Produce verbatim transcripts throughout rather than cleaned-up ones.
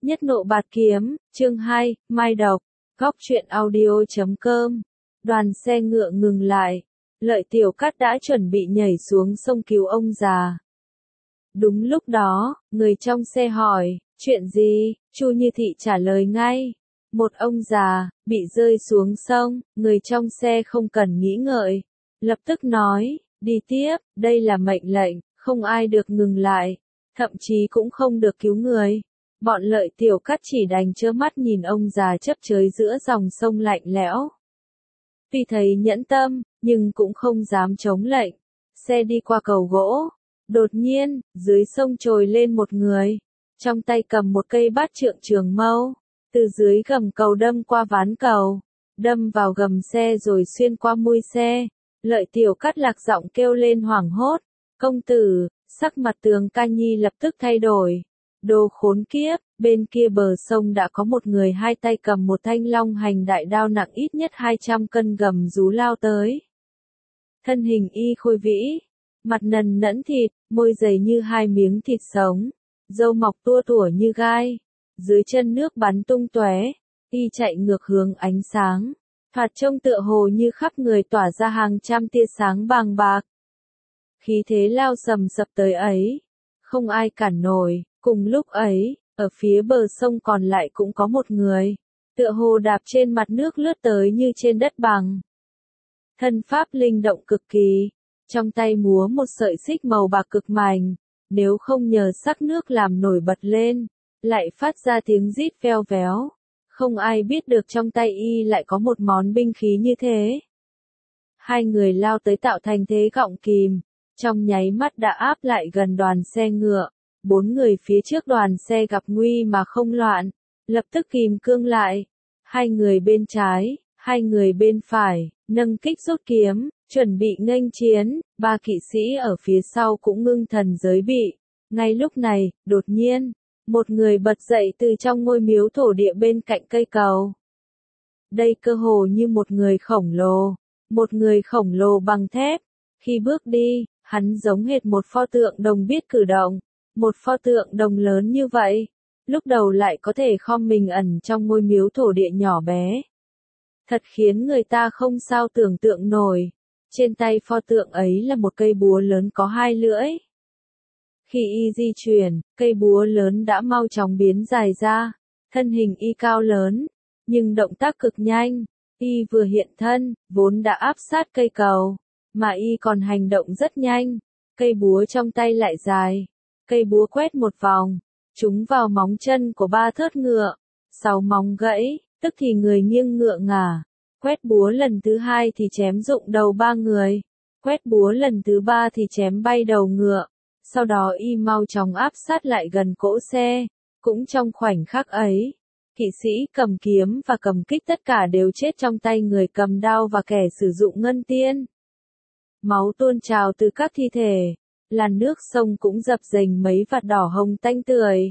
Nhất nộ bạt kiếm, chương hai, Mai độc, góc truyện audio chấm com. Đoàn xe ngựa ngừng lại. Lợi Tiểu Cát đã chuẩn bị nhảy xuống sông cứu ông già. Đúng lúc đó, người trong xe hỏi, chuyện gì? Chu Như Thị trả lời ngay. Một ông già, bị rơi xuống sông, người trong xe không cần nghĩ ngợi. Lập tức nói, đi tiếp, đây là mệnh lệnh, không ai được ngừng lại. Thậm chí cũng không được cứu người. Bọn Lợi Tiểu Cát chỉ đành trơ mắt nhìn ông già chấp chới giữa dòng sông lạnh lẽo. Tuy thấy nhẫn tâm, nhưng cũng không dám chống lệnh. Xe đi qua cầu gỗ. Đột nhiên, dưới sông trồi lên một người. Trong tay cầm một cây bát trượng trường mâu. Từ dưới gầm cầu đâm qua ván cầu. Đâm vào gầm xe rồi xuyên qua mui xe. Lợi Tiểu Cát lạc giọng kêu lên hoảng hốt. Công tử, sắc mặt Tường Ca Nhi lập tức thay đổi. Đồ khốn kiếp, bên kia bờ sông đã có một người hai tay cầm một thanh long hành đại đao nặng ít nhất hai trăm cân gầm rú lao tới. Thân hình y khôi vĩ, mặt nần nõn thịt, môi dày như hai miếng thịt sống, râu mọc tua tủa như gai, dưới chân nước bắn tung tóe, y chạy ngược hướng ánh sáng, thoạt trông tựa hồ như khắp người tỏa ra hàng trăm tia sáng bàng bạc. Khí thế lao sầm sập tới ấy, không ai cản nổi. Cùng lúc ấy, ở phía bờ sông còn lại cũng có một người, tựa hồ đạp trên mặt nước lướt tới như trên đất bằng. Thân pháp linh động cực kỳ, trong tay múa một sợi xích màu bạc cực mảnh, nếu không nhờ sắc nước làm nổi bật lên, lại phát ra tiếng rít veo véo. Không ai biết được trong tay y lại có một món binh khí như thế. Hai người lao tới tạo thành thế gọng kìm, trong nháy mắt đã áp lại gần đoàn xe ngựa. Bốn người phía trước đoàn xe gặp nguy mà không loạn, lập tức kìm cương lại. Hai người bên trái, hai người bên phải, nâng kích rút kiếm, chuẩn bị nghênh chiến, ba kỵ sĩ ở phía sau cũng ngưng thần giới bị. Ngay lúc này, đột nhiên, một người bật dậy từ trong ngôi miếu thổ địa bên cạnh cây cầu. Đây cơ hồ như một người khổng lồ, một người khổng lồ bằng thép. Khi bước đi, hắn giống hệt một pho tượng đồng biết cử động. Một pho tượng đồng lớn như vậy, lúc đầu lại có thể khom mình ẩn trong ngôi miếu thổ địa nhỏ bé. Thật khiến người ta không sao tưởng tượng nổi. Trên tay pho tượng ấy là một cây búa lớn có hai lưỡi. Khi y di chuyển, cây búa lớn đã mau chóng biến dài ra. Thân hình y cao lớn, nhưng động tác cực nhanh. Y vừa hiện thân, vốn đã áp sát cây cầu, mà y còn hành động rất nhanh. Cây búa trong tay lại dài. Cây búa quét một vòng, trúng vào móng chân của ba thớt ngựa, sáu móng gãy, tức thì người nghiêng ngựa ngả. Quét búa lần thứ hai thì chém rụng đầu ba người, quét búa lần thứ ba thì chém bay đầu ngựa. Sau đó y mau chóng áp sát lại gần cỗ xe, cũng trong khoảnh khắc ấy, kỵ sĩ cầm kiếm và cầm kích tất cả đều chết trong tay người cầm đao và kẻ sử dụng ngân tiên. Máu tuôn trào từ các thi thể. Làn nước sông cũng dập dềnh mấy vạt đỏ hồng tanh tươi.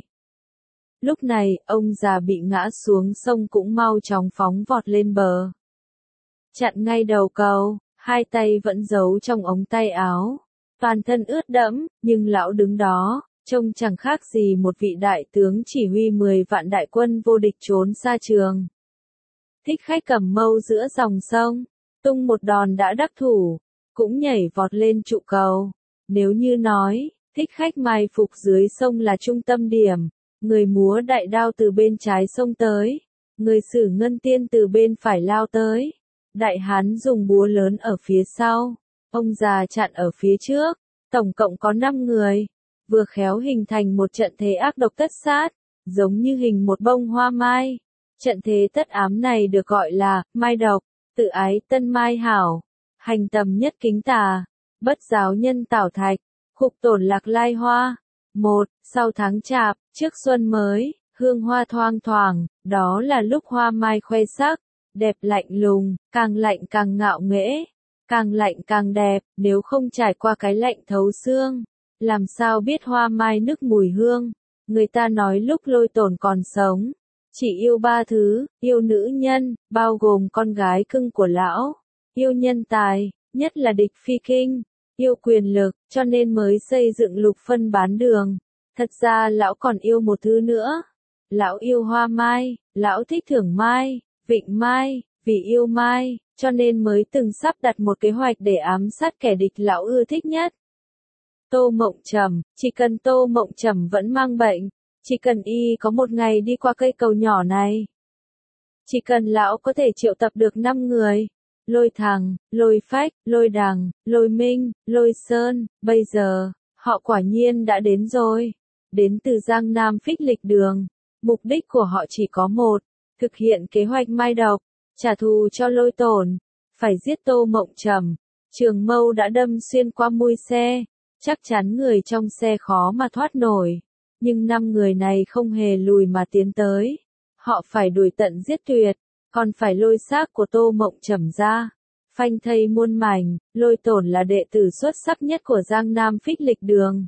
Lúc này, ông già bị ngã xuống sông cũng mau chóng phóng vọt lên bờ. Chặn ngay đầu cầu, hai tay vẫn giấu trong ống tay áo. Toàn thân ướt đẫm, nhưng lão đứng đó, trông chẳng khác gì một vị đại tướng chỉ huy mười vạn đại quân vô địch trốn xa trường. Thích Khách cầm mâu giữa dòng sông, tung một đòn đã đắc thủ, cũng nhảy vọt lên trụ cầu. Nếu như nói, Thích Khách mai phục dưới sông là trung tâm điểm, người múa đại đao từ bên trái sông tới, người sử ngân tiên từ bên phải lao tới, đại hán dùng búa lớn ở phía sau, ông già chặn ở phía trước, tổng cộng có năm người, vừa khéo hình thành một trận thế ác độc tất sát, giống như hình một bông hoa mai. Trận thế tất ám này được gọi là mai độc, tự ái tân mai hảo, hành tầm nhất kính tà. Bất giáo nhân tảo thạch, khục tổn lạc lai hoa. Một, sau tháng chạp, trước xuân mới, hương hoa thoang thoảng, đó là lúc hoa mai khoe sắc, đẹp lạnh lùng, càng lạnh càng ngạo nghễ, càng lạnh càng đẹp, nếu không trải qua cái lạnh thấu xương, làm sao biết hoa mai nức mùi hương. Người ta nói lúc Lôi Tổn còn sống, chỉ yêu ba thứ, yêu nữ nhân, bao gồm con gái cưng của lão, yêu nhân tài, nhất là địch phi kinh. Yêu quyền lực, cho nên mới xây dựng lục phân bán đường. Thật ra lão còn yêu một thứ nữa, Lão yêu hoa mai, lão thích thưởng mai, vịnh mai, vì yêu mai, cho nên mới từng sắp đặt một kế hoạch để ám sát kẻ địch lão ưa thích nhất. Tô Mộng Trầm, chỉ cần Tô Mộng Trầm vẫn mang bệnh, chỉ cần y có một ngày đi qua cây cầu nhỏ này. Chỉ cần lão có thể triệu tập được năm người, Lôi Thằng, Lôi Phách, Lôi Đằng, Lôi Minh, Lôi Sơn, bây giờ, họ quả nhiên đã đến rồi. Đến từ Giang Nam Phích Lịch Đường, mục đích của họ chỉ có một, thực hiện kế hoạch mai độc, trả thù cho Lôi Tổn, phải giết Tô Mộng Trầm. Trường mâu đã đâm xuyên qua mui xe, chắc chắn người trong xe khó mà thoát nổi, nhưng năm người này không hề lùi mà tiến tới. Họ phải đuổi tận giết tuyệt, còn phải lôi xác của Tô Mộng Trầm ra, phanh thây muôn mảnh. Lôi Tổn là đệ tử xuất sắc nhất của Giang Nam Phích Lịch Đường.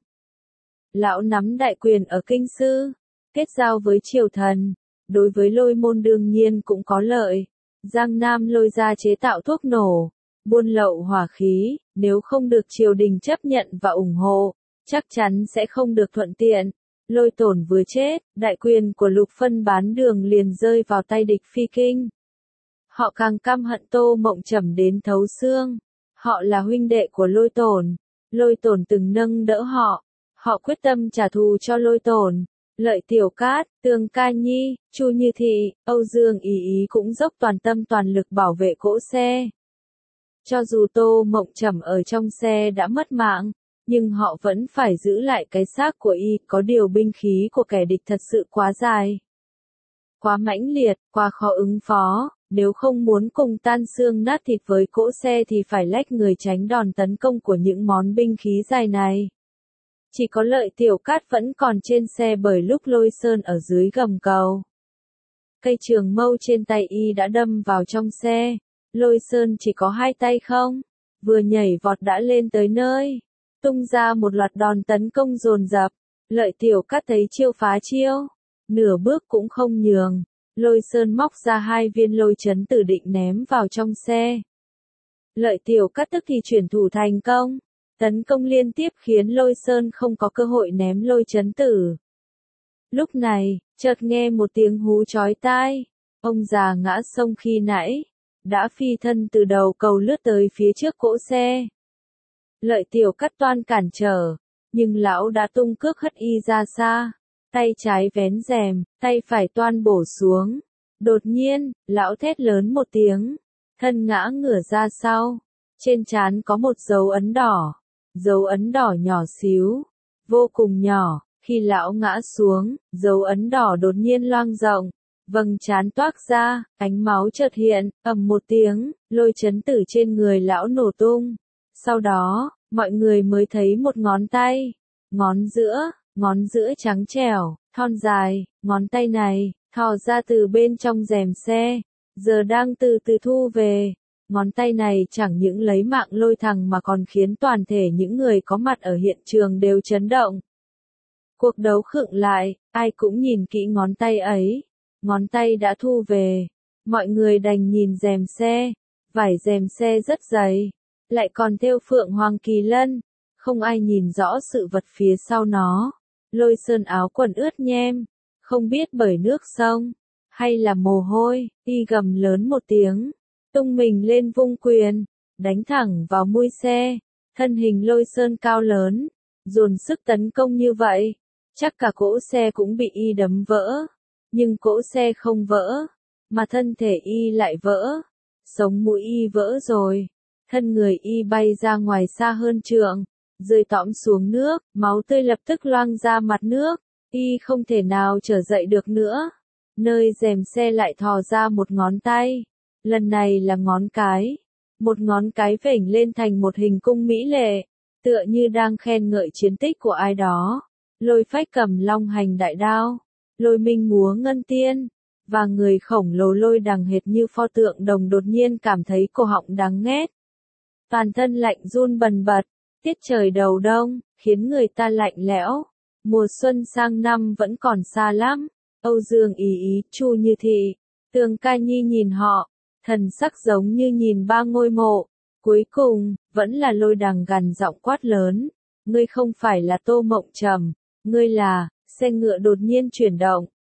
Lão nắm đại quyền ở kinh sư, kết giao với triều thần, đối với Lôi môn đương nhiên cũng có lợi. Giang Nam Lôi gia chế tạo thuốc nổ, buôn lậu hỏa khí, nếu không được triều đình chấp nhận và ủng hộ, chắc chắn sẽ không được thuận tiện. Lôi Tổn vừa chết, đại quyền của Lục Phân Bán Đường liền rơi vào tay địch Phi Kinh. Họ càng căm hận Tô Mộng Trầm đến thấu xương. Họ là huynh đệ của Lôi Tổn, Lôi Tổn từng nâng đỡ họ, họ quyết tâm trả thù cho Lôi Tổn. Lợi Tiểu Cát, Tường Ca Nhi, Chu Như Thị, Âu Dương Ý Ý cũng dốc toàn tâm toàn lực bảo vệ cỗ xe. Cho dù Tô Mộng Trầm ở trong xe đã mất mạng, nhưng họ vẫn phải giữ lại cái xác của y, có điều binh khí của kẻ địch thật sự quá dài, quá mãnh liệt, quá khó ứng phó, nếu không muốn cùng tan xương nát thịt với cỗ xe thì phải lách người tránh đòn tấn công của những món binh khí dài này. Chỉ có Lợi Tiểu Cát vẫn còn trên xe bởi lúc Lôi Sơn ở dưới gầm cầu. Cây trường mâu trên tay y đã đâm vào trong xe, Lôi Sơn chỉ có hai tay không, vừa nhảy vọt đã lên tới nơi, tung ra một loạt đòn tấn công dồn dập. Lợi Tiểu Cát thấy chiêu phá chiêu, nửa bước cũng không nhường. Lôi Sơn móc ra hai viên lôi chấn tử định ném vào trong xe. Lợi Tiểu Cát tức thì chuyển thủ thành công, tấn công liên tiếp khiến Lôi Sơn không có cơ hội ném lôi chấn tử. Lúc này, chợt nghe một tiếng hú chói tai, ông già ngã sông khi nãy đã phi thân từ đầu cầu lướt tới phía trước cỗ xe. Lợi Tiểu Cát toan cản trở, nhưng lão đã tung cước hất y ra xa, tay trái vén rèm, tay phải toan bổ xuống. Đột nhiên, lão thét lớn một tiếng, thân ngã ngửa ra sau, trên trán có một dấu ấn đỏ, dấu ấn đỏ nhỏ xíu, vô cùng nhỏ. Khi lão ngã xuống, dấu ấn đỏ đột nhiên loang rộng, vầng trán toác ra, ánh máu chợt hiện, ầm một tiếng, lôi chấn tử trên người lão nổ tung. Sau đó, mọi người mới thấy một ngón tay, ngón giữa, ngón giữa trắng trẻo, thon dài, ngón tay này, thò ra từ bên trong rèm xe, giờ đang từ từ thu về. Ngón tay này chẳng những lấy mạng Lôi Thằng mà còn khiến toàn thể những người có mặt ở hiện trường đều chấn động. Cuộc đấu khựng lại, ai cũng nhìn kỹ ngón tay ấy. Ngón tay đã thu về. Mọi người đành nhìn rèm xe. Vải rèm xe rất dày. Lại còn thêu phượng hoàng kỳ lân. Không ai nhìn rõ sự vật phía sau nó. Lôi Sơn áo quần ướt nhem. Không biết bởi nước sông, hay là mồ hôi, y gầm lớn một tiếng. Tung mình lên vung quyền, đánh thẳng vào mui xe. Thân hình Lôi Sơn cao lớn, dồn sức tấn công như vậy. Chắc cả cỗ xe cũng bị y đấm vỡ. Nhưng cỗ xe không vỡ, mà thân thể y lại vỡ. Sống mũi y vỡ rồi. Thân người y bay ra ngoài xa hơn trượng, rơi tõm xuống nước, máu tươi lập tức loang ra mặt nước. Y không thể nào trở dậy được nữa. Nơi rèm xe lại thò ra một ngón tay. Lần này là ngón cái. Một ngón cái vểnh lên thành một hình cung mỹ lệ, tựa như đang khen ngợi chiến tích của ai đó. Lôi Phách cầm long hành đại đao, Lôi Minh múa ngân tiên, và người khổng lồ Lôi Đằng hệt như pho tượng đồng đột nhiên cảm thấy cổ họng đắng nghét. Toàn thân lạnh run bần bật, tiết trời đầu đông, khiến người ta lạnh lẽo. Mùa xuân sang năm vẫn còn xa lắm. Âu Dương Ý Ý, Chu Như Thị, Tường Ca Nhi nhìn họ, thần sắc giống như nhìn ba ngôi mộ. Cuối cùng, vẫn là Lôi Đằng gằn giọng quát lớn. Ngươi không phải là Tô Mộng Trầm, ngươi là. Xe ngựa đột nhiên chuyển động,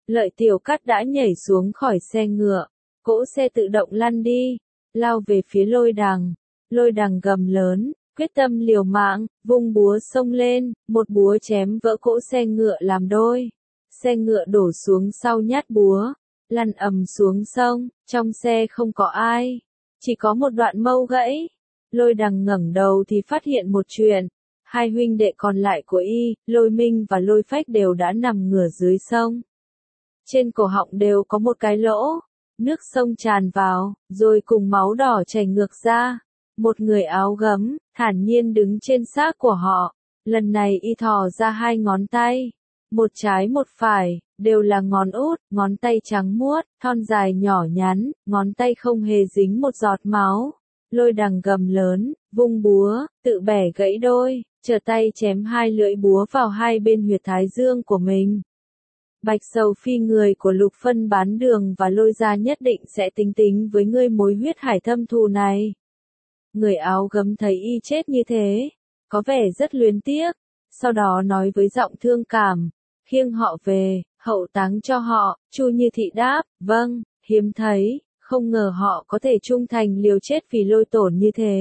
Lợi Tiểu Cát đã nhảy xuống khỏi xe ngựa, cỗ xe tự động lăn đi, lao về phía Lôi Đằng. Lôi Đằng gầm lớn, quyết tâm liều mạng, vung búa xông lên, một búa chém vỡ cỗ xe ngựa làm đôi. Xe ngựa đổ xuống sau nhát búa, lăn ầm xuống sông, trong xe không có ai, chỉ có một đoạn mâu gãy. Lôi Đằng ngẩng đầu thì phát hiện một chuyện, hai huynh đệ còn lại của y, Lôi Minh và Lôi Phách đều đã nằm ngửa dưới sông. Trên cổ họng đều có một cái lỗ, nước sông tràn vào, rồi cùng máu đỏ chảy ngược ra. Một người áo gấm, thản nhiên đứng trên xác của họ, lần này y thò ra hai ngón tay, một trái một phải, đều là ngón út, ngón tay trắng muốt, thon dài nhỏ nhắn, ngón tay không hề dính một giọt máu. Lôi Đằng gầm lớn, vung búa, tự bẻ gãy đôi, trở tay chém hai lưỡi búa vào hai bên huyệt thái dương của mình. Bạch Sầu Phi, người của Lục Phân Bán Đường và Lôi gia nhất định sẽ tính tính với ngươi mối huyết hải thâm thù này. Người áo gấm thấy y chết như thế, có vẻ rất luyến tiếc, sau đó nói với giọng thương cảm, khiêng họ về, hậu táng cho họ. Chu Như Thị đáp, vâng, hiếm thấy, không ngờ họ có thể trung thành liều chết vì Lôi Tổn như thế.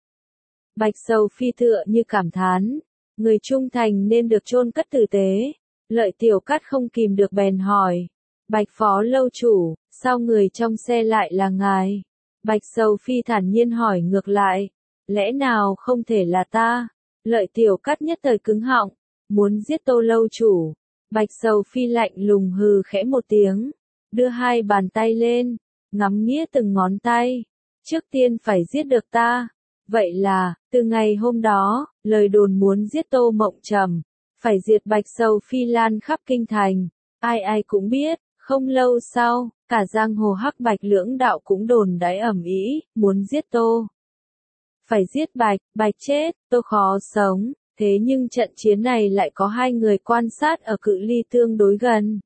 Bạch Sầu Phi tựa như cảm thán, người trung thành nên được chôn cất tử tế. Lợi Tiểu Cát không kìm được bèn hỏi, Bạch Phó lâu chủ, sao người trong xe lại là ngài? Bạch Sầu Phi thản nhiên hỏi ngược lại, lẽ nào không thể là ta? Lợi Tiểu Cát nhất thời cứng họng, muốn giết Tô lâu chủ. Bạch Sầu Phi lạnh lùng hừ khẽ một tiếng, đưa hai bàn tay lên, ngắm nghía từng ngón tay. Trước tiên phải giết được ta. Vậy là, từ ngày hôm đó, lời đồn muốn giết Tô Mộng Trầm, phải diệt Bạch Sầu Phi lan khắp kinh thành. Ai ai cũng biết, không lâu sau, cả giang hồ hắc bạch lưỡng đạo cũng đồn đãi ầm ĩ, muốn giết Tô. Phải giết Bạch, Bạch chết, Tô khó sống. Thế nhưng trận chiến này lại có hai người quan sát ở cự ly tương đối gần.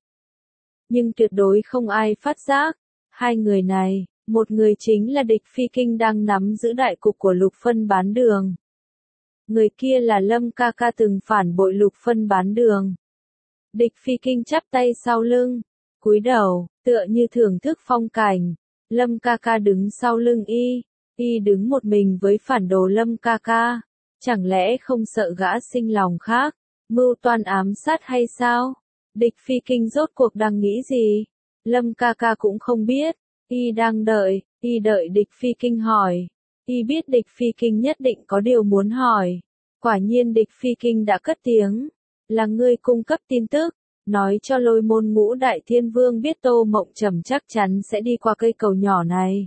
Nhưng tuyệt đối không ai phát giác. Hai người này, một người chính là Địch Phi Kinh đang nắm giữ đại cục của Lục Phân Bán Đường. Người kia là Lâm ca ca từng phản bội Lục Phân Bán Đường. Địch Phi Kinh chắp tay sau lưng, cúi đầu, tựa như thưởng thức phong cảnh. Lâm ca ca đứng sau lưng y, y đứng một mình với phản đồ Lâm ca ca. Chẳng lẽ không sợ gã sinh lòng khác, mưu toan ám sát hay sao? Địch Phi Kinh rốt cuộc đang nghĩ gì? Lâm ca ca cũng không biết, y đang đợi, y đợi Địch Phi Kinh hỏi. Y biết Địch Phi Kinh nhất định có điều muốn hỏi. Quả nhiên Địch Phi Kinh đã cất tiếng, là ngươi cung cấp tin tức, nói cho Lôi Môn Ngũ Đại Thiên Vương biết Tô Mộng Trầm chắc chắn sẽ đi qua cây cầu nhỏ này.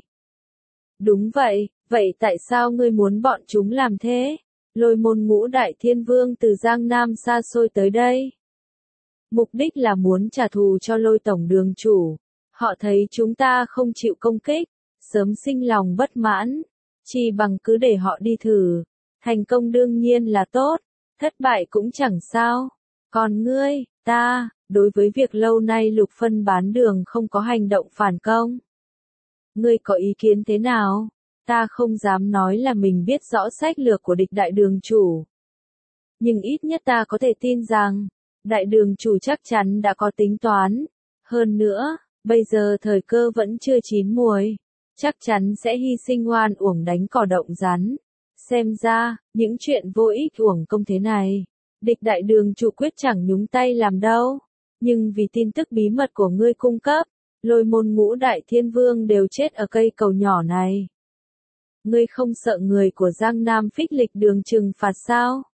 Đúng vậy, vậy tại sao ngươi muốn bọn chúng làm thế? Lôi Môn Ngũ Đại Thiên Vương từ Giang Nam xa xôi tới đây. Mục đích là muốn trả thù cho Lôi Tổng Đường chủ. Họ thấy chúng ta không chịu công kích, sớm sinh lòng bất mãn. Chỉ bằng cứ để họ đi thử. Thành công đương nhiên là tốt, thất bại cũng chẳng sao. Còn ngươi, ta, đối với việc lâu nay Lục Phân Bán Đường không có hành động phản công. Ngươi có ý kiến thế nào? Ta không dám nói là mình biết rõ sách lược của Địch đại đường chủ. Nhưng ít nhất ta có thể tin rằng, đại đường chủ chắc chắn đã có tính toán. Hơn nữa, bây giờ thời cơ vẫn chưa chín muồi. Chắc chắn sẽ hy sinh oan uổng đánh cỏ động rắn. Xem ra, những chuyện vô ích uổng công thế này, Địch đại đường chủ quyết chẳng nhúng tay làm đâu. Nhưng vì tin tức bí mật của ngươi cung cấp, Lôi Môn Ngũ Đại Thiên Vương đều chết ở cây cầu nhỏ này. Ngươi không sợ người của Giang Nam Phích Lịch Đường trừng phạt sao?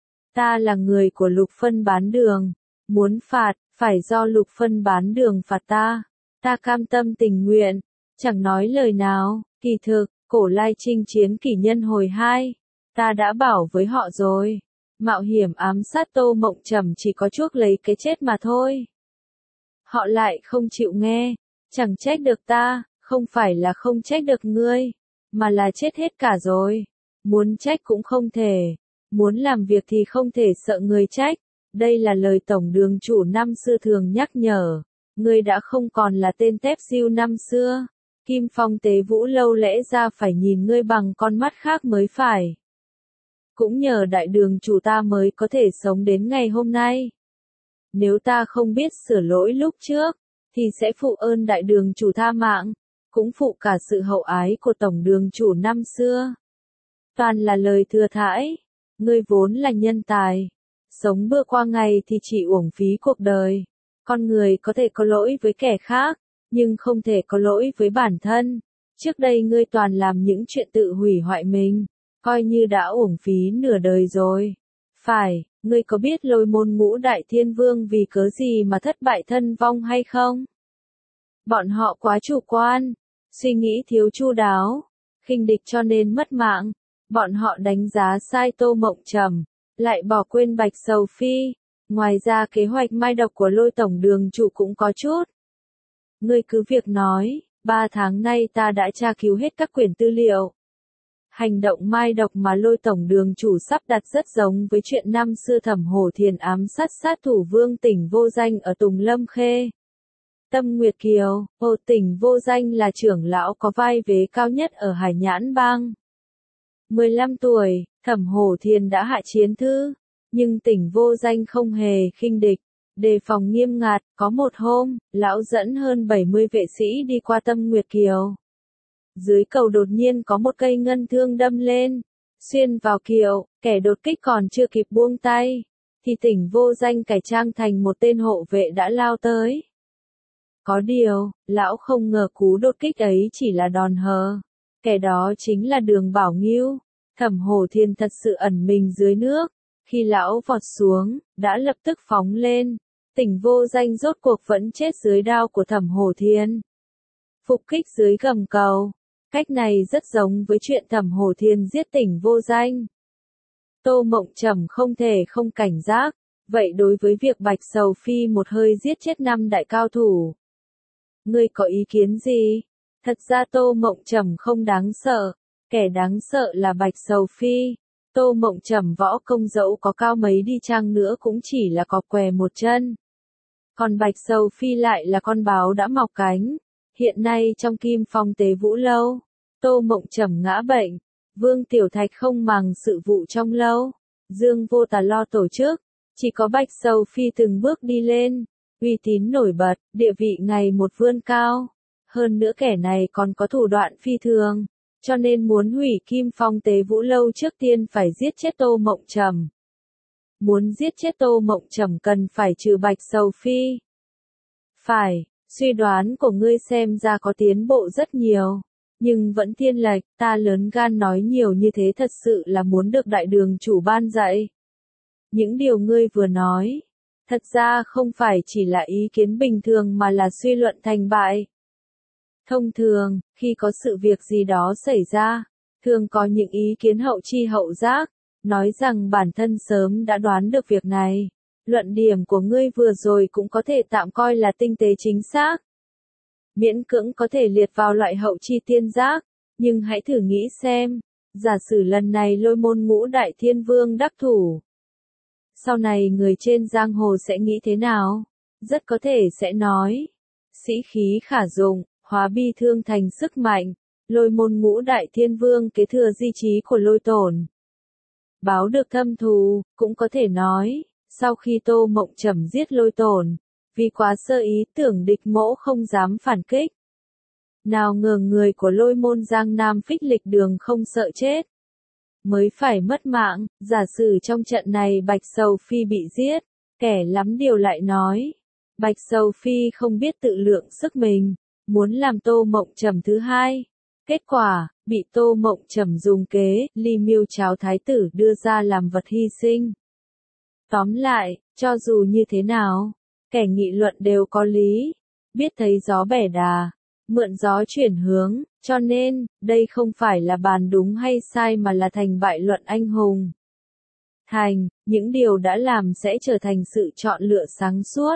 Ta là người của Lục Phân Bán Đường, muốn phạt, phải do Lục Phân Bán Đường phạt ta. Ta cam tâm tình nguyện, chẳng nói lời nào. Kỳ thực, Cổ Lai chinh chiến kỷ nhân hồi hai, ta đã bảo với họ rồi, mạo hiểm ám sát Tô Mộng Trầm chỉ có chuốc lấy cái chết mà thôi. Họ lại không chịu nghe, chẳng trách được ta, không phải là không trách được ngươi, mà là chết hết cả rồi. Muốn trách cũng không thể, muốn làm việc thì không thể sợ người trách. Đây là lời Tổng Đường chủ năm xưa thường nhắc nhở, ngươi đã không còn là tên tép diêu năm xưa. Kim Phong Tế Vũ lâu lẽ ra phải nhìn ngươi bằng con mắt khác mới phải. Cũng nhờ đại đường chủ ta mới có thể sống đến ngày hôm nay. Nếu ta không biết sửa lỗi lúc trước, thì sẽ phụ ơn đại đường chủ tha mạng, cũng phụ cả sự hậu ái của tổng đường chủ năm xưa. Toàn là lời thừa thãi, ngươi vốn là nhân tài, sống bữa qua ngày thì chỉ uổng phí cuộc đời. Con người có thể có lỗi với kẻ khác, nhưng không thể có lỗi với bản thân. Trước đây ngươi toàn làm những chuyện tự hủy hoại mình, coi như đã uổng phí nửa đời rồi. Phải, ngươi có biết Lôi Môn Ngũ Đại Thiên Vương vì cớ gì mà thất bại thân vong hay không? Bọn họ quá chủ quan, suy nghĩ thiếu chu đáo, khinh địch cho nên mất mạng. Bọn họ đánh giá sai Tô Mộng Trầm, lại bỏ quên Bạch Sầu Phi. Ngoài ra kế hoạch mai độc của Lôi tổng đường chủ cũng có chút. Ngươi cứ việc nói, ba tháng nay ta đã tra cứu hết các quyển tư liệu. Hành động mai độc mà Lôi tổng đường chủ sắp đặt rất giống với chuyện năm xưa Thẩm Hổ Thiền ám sát sát thủ Vương Tỉnh Vô Danh ở Tùng Lâm Khê. Tâm Nguyệt Kiều, Hồ Tỉnh Vô Danh là trưởng lão có vai vế cao nhất ở Hải Nhãn Bang. mười lăm tuổi, Thẩm Hổ Thiền đã hạ chiến thư, nhưng Tỉnh Vô Danh không hề khinh địch, đề phòng nghiêm ngặt. Có một hôm, lão dẫn hơn bảy mươi vệ sĩ đi qua Tâm Nguyệt Kiều. Dưới cầu đột nhiên có một cây ngân thương đâm lên, xuyên vào kiệu, kẻ đột kích còn chưa kịp buông tay, thì Tỉnh Vô Danh cải trang thành một tên hộ vệ đã lao tới. Có điều, lão không ngờ cú đột kích ấy chỉ là đòn hờ. Kẻ đó chính là Đường Bảo Ngưu. Thẩm Hổ Thiền thật sự ẩn mình dưới nước. Khi lão vọt xuống, đã lập tức phóng lên. Tỉnh Vô Danh rốt cuộc vẫn chết dưới đao của Thẩm Hổ Thiền. Phục kích dưới gầm cầu. Cách này rất giống với chuyện Thẩm Hổ Thiền giết Tỉnh Vô Danh. Tô Mộng Trầm không thể không cảnh giác. Vậy đối với việc Bạch Sầu Phi một hơi giết chết năm đại cao thủ, ngươi có ý kiến gì? Thật ra Tô Mộng Trầm không đáng sợ, kẻ đáng sợ là Bạch Sầu Phi. Tô Mộng Trầm võ công dẫu có cao mấy đi chăng nữa cũng chỉ là cọp què một chân. Còn Bạch Sầu Phi lại là con báo đã mọc cánh. Hiện nay trong Kim Phong Tế Vũ Lâu, Tô Mộng Trầm ngã bệnh, Vương Tiểu Thạch không màng sự vụ trong lâu, Dương Vô Tà lo tổ chức, chỉ có Bạch Sầu Phi từng bước đi lên, uy tín nổi bật, địa vị ngày một vươn cao. Hơn nữa kẻ này còn có thủ đoạn phi thường, cho nên muốn hủy Kim Phong Tế Vũ Lâu trước tiên phải giết chết Tô Mộng Trầm. Muốn giết chết Tô Mộng Trầm cần phải trừ Bạch Sầu Phi. Phải, suy đoán của ngươi xem ra có tiến bộ rất nhiều, nhưng vẫn thiên lệch. Ta lớn gan nói nhiều như thế thật sự là muốn được đại đường chủ ban dạy. Những điều ngươi vừa nói, thật ra không phải chỉ là ý kiến bình thường mà là suy luận thành bại. Thông thường, khi có sự việc gì đó xảy ra, thường có những ý kiến hậu chi hậu giác, nói rằng bản thân sớm đã đoán được việc này. Luận điểm của ngươi vừa rồi cũng có thể tạm coi là tinh tế chính xác. Miễn cưỡng có thể liệt vào loại hậu chi tiên giác, nhưng hãy thử nghĩ xem, giả sử lần này Lôi Môn Ngũ Đại Thiên Vương đắc thủ. Sau này người trên giang hồ sẽ nghĩ thế nào? Rất có thể sẽ nói, sĩ khí khả dụng, hóa bi thương thành sức mạnh, Lôi Môn Ngũ Đại Thiên Vương kế thừa di trí của Lôi Tổn. Báo được thâm thù, cũng có thể nói, sau khi Tô Mộng Trầm giết Lôi Tổn, vì quá sơ ý tưởng địch mỗ không dám phản kích. Nào ngờ người của Lôi Môn Giang Nam Phích Lịch Đường không sợ chết, mới phải mất mạng. Giả sử trong trận này Bạch Sầu Phi bị giết, kẻ lắm điều lại nói, Bạch Sầu Phi không biết tự lượng sức mình, muốn làm Tô Mộng Trầm thứ hai. Kết quả, bị Tô Mộng Trầm dùng kế, ly miêu cháo thái tử đưa ra làm vật hy sinh. Tóm lại, cho dù như thế nào, kẻ nghị luận đều có lý, biết thấy gió bẻ đà, mượn gió chuyển hướng, cho nên, đây không phải là bàn đúng hay sai mà là thành bại luận anh hùng. Thành, những điều đã làm sẽ trở thành sự chọn lựa sáng suốt.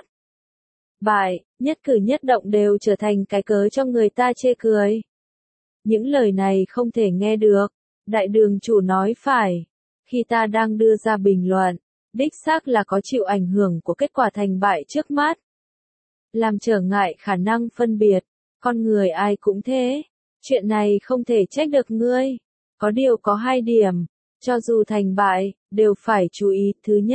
Bại, nhất cử nhất động đều trở thành cái cớ cho người ta chê cười. Những lời này không thể nghe được. Đại đường chủ nói phải. Khi ta đang đưa ra bình luận, đích xác là có chịu ảnh hưởng của kết quả thành bại trước mắt. Làm trở ngại khả năng phân biệt. Con người ai cũng thế. Chuyện này không thể trách được ngươi. Có điều có hai điểm. Cho dù thành bại, đều phải chú ý. Thứ nhất,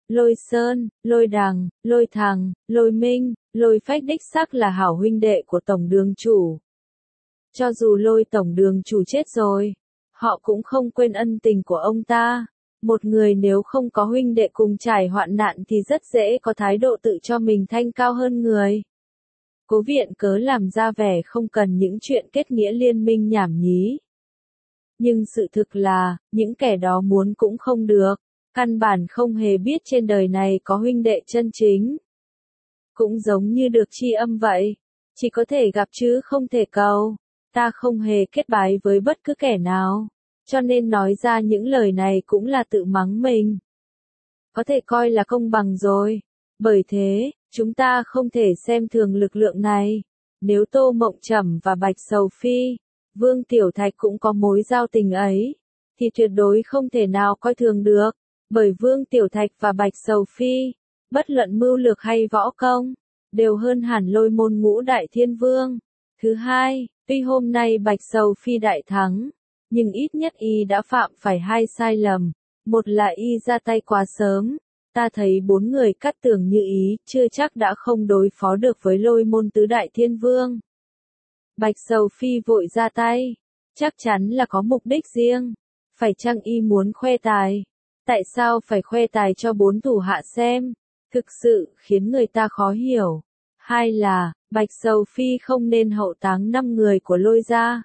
Lôi Sơn, Lôi Đằng, Lôi Thằng, Lôi Minh, Lôi Phách đích xác là hảo huynh đệ của Tổng đường chủ. Cho dù Lôi Tổng đường chủ chết rồi, họ cũng không quên ân tình của ông ta. Một người nếu không có huynh đệ cùng trải hoạn nạn thì rất dễ có thái độ tự cho mình thanh cao hơn người. Cố viện cớ làm ra vẻ không cần những chuyện kết nghĩa liên minh nhảm nhí. Nhưng sự thực là, những kẻ đó muốn cũng không được, căn bản không hề biết trên đời này có huynh đệ chân chính. Cũng giống như được tri âm vậy, chỉ có thể gặp chứ không thể cầu. Ta không hề kết bái với bất cứ kẻ nào, cho nên nói ra những lời này cũng là tự mắng mình. Có thể coi là công bằng rồi. Bởi thế, chúng ta không thể xem thường lực lượng này. Nếu Tô Mộng Trầm và Bạch Sầu Phi, Vương Tiểu Thạch cũng có mối giao tình ấy, thì tuyệt đối không thể nào coi thường được. Bởi Vương Tiểu Thạch và Bạch Sầu Phi, bất luận mưu lược hay võ công, đều hơn hẳn Lôi Môn Ngũ Đại Thiên Vương. Thứ hai, tuy hôm nay Bạch Sầu Phi đại thắng, nhưng ít nhất y đã phạm phải hai sai lầm. Một là y ra tay quá sớm. Ta thấy bốn người cắt tường như ý, chưa chắc đã không đối phó được với Lôi Môn Tứ Đại Thiên Vương. Bạch Sầu Phi vội ra tay, chắc chắn là có mục đích riêng. Phải chăng y muốn khoe tài? Tại sao phải khoe tài cho bốn thủ hạ xem? Thực sự khiến người ta khó hiểu. Hai là, Bạch Sầu Phi không nên hậu táng năm người của Lôi gia.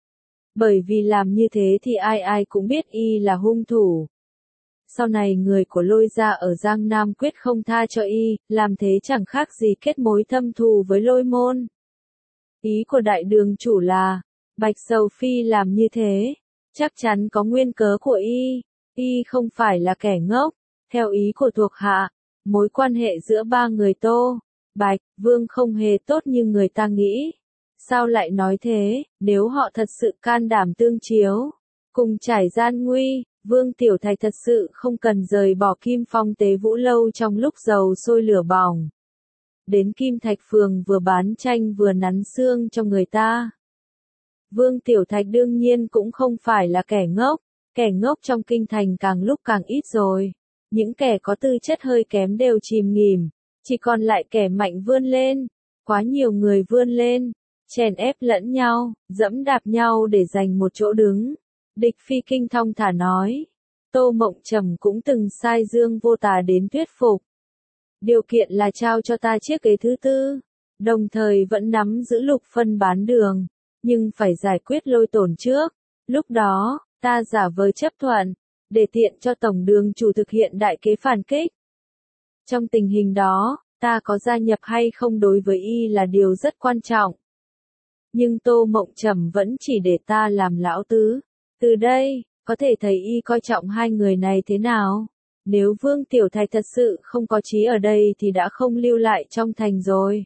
Bởi vì làm như thế thì ai ai cũng biết y là hung thủ. Sau này người của Lôi gia ở Giang Nam quyết không tha cho y, làm thế chẳng khác gì kết mối thâm thù với Lôi môn. Ý của đại đường chủ là, Bạch Sầu Phi làm như thế, chắc chắn có nguyên cớ của y, y không phải là kẻ ngốc. Theo ý của thuộc hạ, mối quan hệ giữa ba người Tô, Bạch, Vương không hề tốt như người ta nghĩ. Sao lại nói thế, nếu họ thật sự can đảm tương chiếu, cùng trải gian nguy, Vương Tiểu Thạch thật sự không cần rời bỏ Kim Phong Tế Vũ lâu trong lúc dầu sôi lửa bỏng. Đến Kim Thạch Phường vừa bán tranh vừa nắn xương cho người ta. Vương Tiểu Thạch đương nhiên cũng không phải là kẻ ngốc, kẻ ngốc trong kinh thành càng lúc càng ít rồi. Những kẻ có tư chất hơi kém đều chìm nghỉm, chỉ còn lại kẻ mạnh vươn lên. Quá nhiều người vươn lên, chèn ép lẫn nhau, dẫm đạp nhau để giành một chỗ đứng. Địch Phi Kinh thong thả nói, Tô Mộng Trầm cũng từng sai Dương Vô Tà đến thuyết phục. Điều kiện là trao cho ta chiếc ghế thứ tư, đồng thời vẫn nắm giữ Lục Phân bán đường, nhưng phải giải quyết Lôi Tổn trước. Lúc đó, ta giả vờ chấp thuận, để tiện cho Tổng đường chủ thực hiện đại kế phản kích. Trong tình hình đó, ta có gia nhập hay không đối với y là điều rất quan trọng. Nhưng Tô Mộng Trầm vẫn chỉ để ta làm lão tứ. Từ đây, có thể thấy y coi trọng hai người này thế nào. Nếu Vương Tiểu Thạch thật sự không có chí ở đây thì đã không lưu lại trong thành rồi.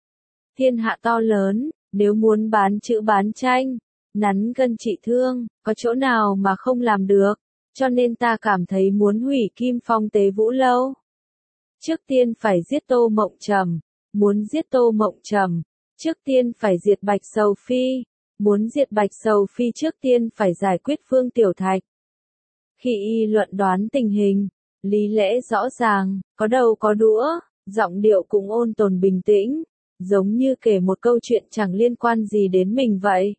Thiên hạ to lớn, nếu muốn bán chữ bán tranh, nắn gân trị thương, có chỗ nào mà không làm được. Cho nên ta cảm thấy muốn hủy Kim Phong Tế Vũ lâu. Trước tiên phải giết Tô Mộng Trầm. Muốn giết Tô Mộng Trầm, trước tiên phải diệt Bạch Sầu Phi. Muốn diệt Bạch Sầu Phi trước tiên phải giải quyết Vương Tiểu Thạch. Khi y luận đoán tình hình, lý lẽ rõ ràng, có đầu có đũa, giọng điệu cũng ôn tồn bình tĩnh, giống như kể một câu chuyện chẳng liên quan gì đến mình vậy.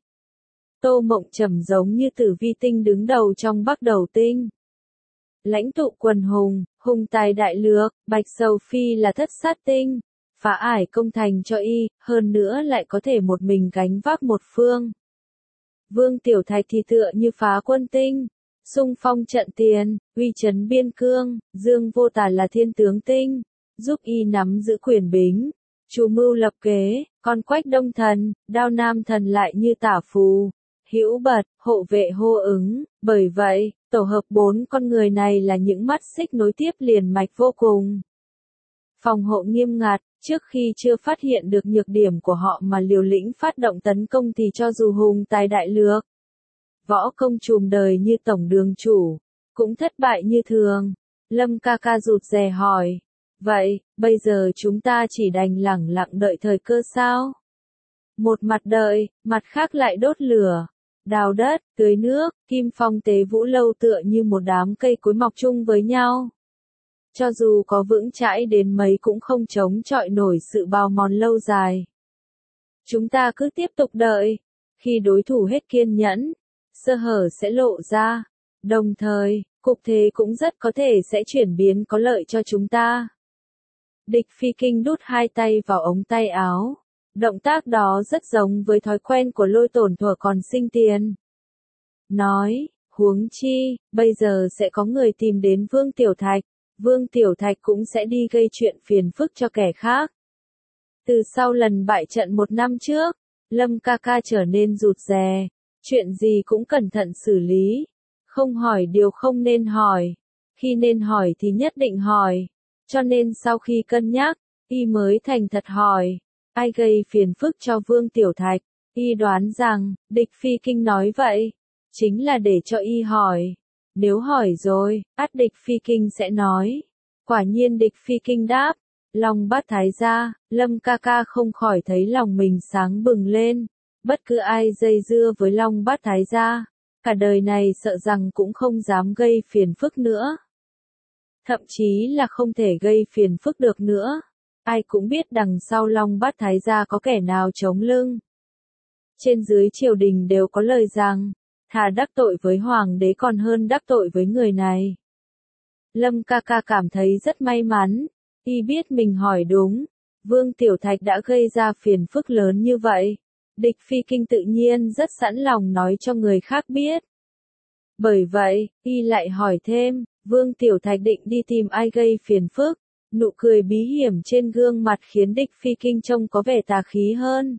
Tô Mộng Trầm giống như Tử Vi Tinh đứng đầu trong Bắc Đầu Tinh. Lãnh tụ quần hùng, hùng tài đại lược, Bạch Sầu Phi là thất sát tinh, phá ải công thành cho y, hơn nữa lại có thể một mình gánh vác một phương. Vương Tiểu Thạch thì tựa như phá quân tinh, xung phong trận tiền, uy chấn biên cương. Dương Vô Tà là thiên tướng tinh, giúp y nắm giữ quyền bính, chủ mưu lập kế. Còn Quách Đông Thần, Đao Nam Thần lại như tả phù, hữu bật, hộ vệ hô ứng. Bởi vậy, tổ hợp bốn con người này là những mắt xích nối tiếp liền mạch vô cùng. Phòng hộ nghiêm ngặt, trước khi chưa phát hiện được nhược điểm của họ mà liều lĩnh phát động tấn công thì cho dù hùng tài đại lược, võ công trùm đời như Tổng đường chủ, cũng thất bại như thường. Lâm ca ca rụt rè hỏi, vậy, bây giờ chúng ta chỉ đành lẳng lặng đợi thời cơ sao? Một mặt đợi, mặt khác lại đốt lửa, đào đất, tưới nước. Kim Phong Tế Vũ lâu tựa như một đám cây cối mọc chung với nhau. Cho dù có vững chãi đến mấy cũng không chống chọi nổi sự bào mòn lâu dài. Chúng ta cứ tiếp tục đợi. Khi đối thủ hết kiên nhẫn, sơ hở sẽ lộ ra. Đồng thời, cục thế cũng rất có thể sẽ chuyển biến có lợi cho chúng ta. Địch Phi Kinh đút hai tay vào ống tay áo. Động tác đó rất giống với thói quen của Lôi Tổn thuở còn sinh tiền. Nói, huống chi, bây giờ sẽ có người tìm đến Vương Tiểu Thạch. Vương Tiểu Thạch cũng sẽ đi gây chuyện phiền phức cho kẻ khác. Từ sau lần bại trận một năm trước, Lâm ca ca trở nên rụt rè. Chuyện gì cũng cẩn thận xử lý. Không hỏi điều không nên hỏi. Khi nên hỏi thì nhất định hỏi. Cho nên sau khi cân nhắc, y mới thành thật hỏi. Ai gây phiền phức cho Vương Tiểu Thạch? Y đoán rằng, Địch Phi Kinh nói vậy. Chính là để cho y hỏi. Nếu hỏi rồi, ắt Địch Phi Kinh sẽ nói. Quả nhiên Địch Phi Kinh đáp. Long Bát Thái gia, Lâm ca ca không khỏi thấy lòng mình sáng bừng lên. Bất cứ ai dây dưa với Long Bát Thái gia, cả đời này sợ rằng cũng không dám gây phiền phức nữa. Thậm chí là không thể gây phiền phức được nữa. Ai cũng biết đằng sau Long Bát Thái gia có kẻ nào chống lưng. Trên dưới triều đình đều có lời rằng, thà đắc tội với hoàng đế còn hơn đắc tội với người này. Lâm ca ca cảm thấy rất may mắn, y biết mình hỏi đúng. Vương Tiểu Thạch đã gây ra phiền phức lớn như vậy. Địch Phi Kinh tự nhiên rất sẵn lòng nói cho người khác biết. Bởi vậy, y lại hỏi thêm, Vương Tiểu Thạch định đi tìm ai gây phiền phức? Nụ cười bí hiểm trên gương mặt khiến Địch Phi Kinh trông có vẻ tà khí hơn.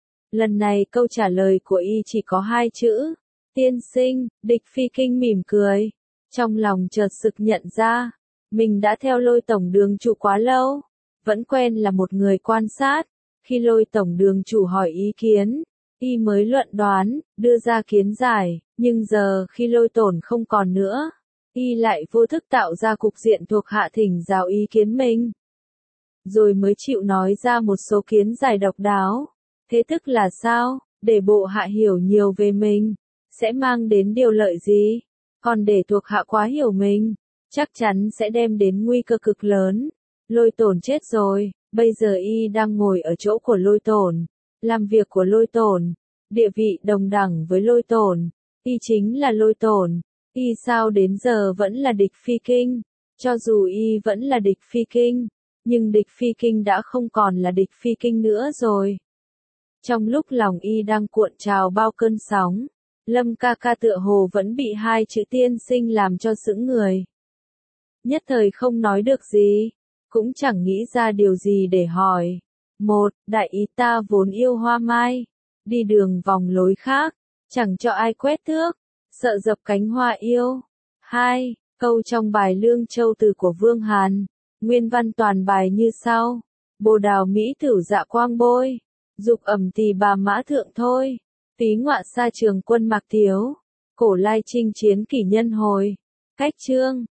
Lần này câu trả lời của y chỉ có hai chữ. Tiên sinh. Địch Phi Kinh mỉm cười. Trong lòng chợt sực nhận ra. Mình đã theo Lôi tổng đường chủ quá lâu. Vẫn quen là một người quan sát. Khi Lôi tổng đường chủ hỏi ý kiến, y mới luận đoán, đưa ra kiến giải. Nhưng giờ khi Lôi Tổn không còn nữa, y lại vô thức tạo ra cục diện thuộc hạ thỉnh giáo ý kiến mình. Rồi mới chịu nói ra một số kiến giải độc đáo. Thế tức là sao? Để bộ hạ hiểu nhiều về mình, sẽ mang đến điều lợi gì? Còn để thuộc hạ quá hiểu mình, chắc chắn sẽ đem đến nguy cơ cực lớn. Lôi Tổn chết rồi, bây giờ y đang ngồi ở chỗ của Lôi Tổn, làm việc của Lôi Tổn, địa vị đồng đẳng với Lôi Tổn, y chính là Lôi Tổn. Y sao đến giờ vẫn là Địch Phi Kinh? Cho dù y vẫn là Địch Phi Kinh, nhưng Địch Phi Kinh đã không còn là Địch Phi Kinh nữa rồi. Trong lúc lòng y đang cuộn trào bao cơn sóng, Lâm ca ca tựa hồ vẫn bị hai chữ tiên sinh làm cho sững người. Nhất thời không nói được gì, cũng chẳng nghĩ ra điều gì để hỏi. Một, đại ý ta vốn yêu hoa mai, đi đường vòng lối khác, chẳng cho ai quét thước, sợ dập cánh hoa yêu. Hai, câu trong bài Lương Châu Từ của Vương Hàn, nguyên văn toàn bài như sau. Bồ đào mỹ thửu dạ quang bôi, dục ẩm tỳ bà mã thượng thôi, phí ngọa sa trường quân mặc thiếu, cổ lai chinh chiến kỷ nhân hồi. Cách chương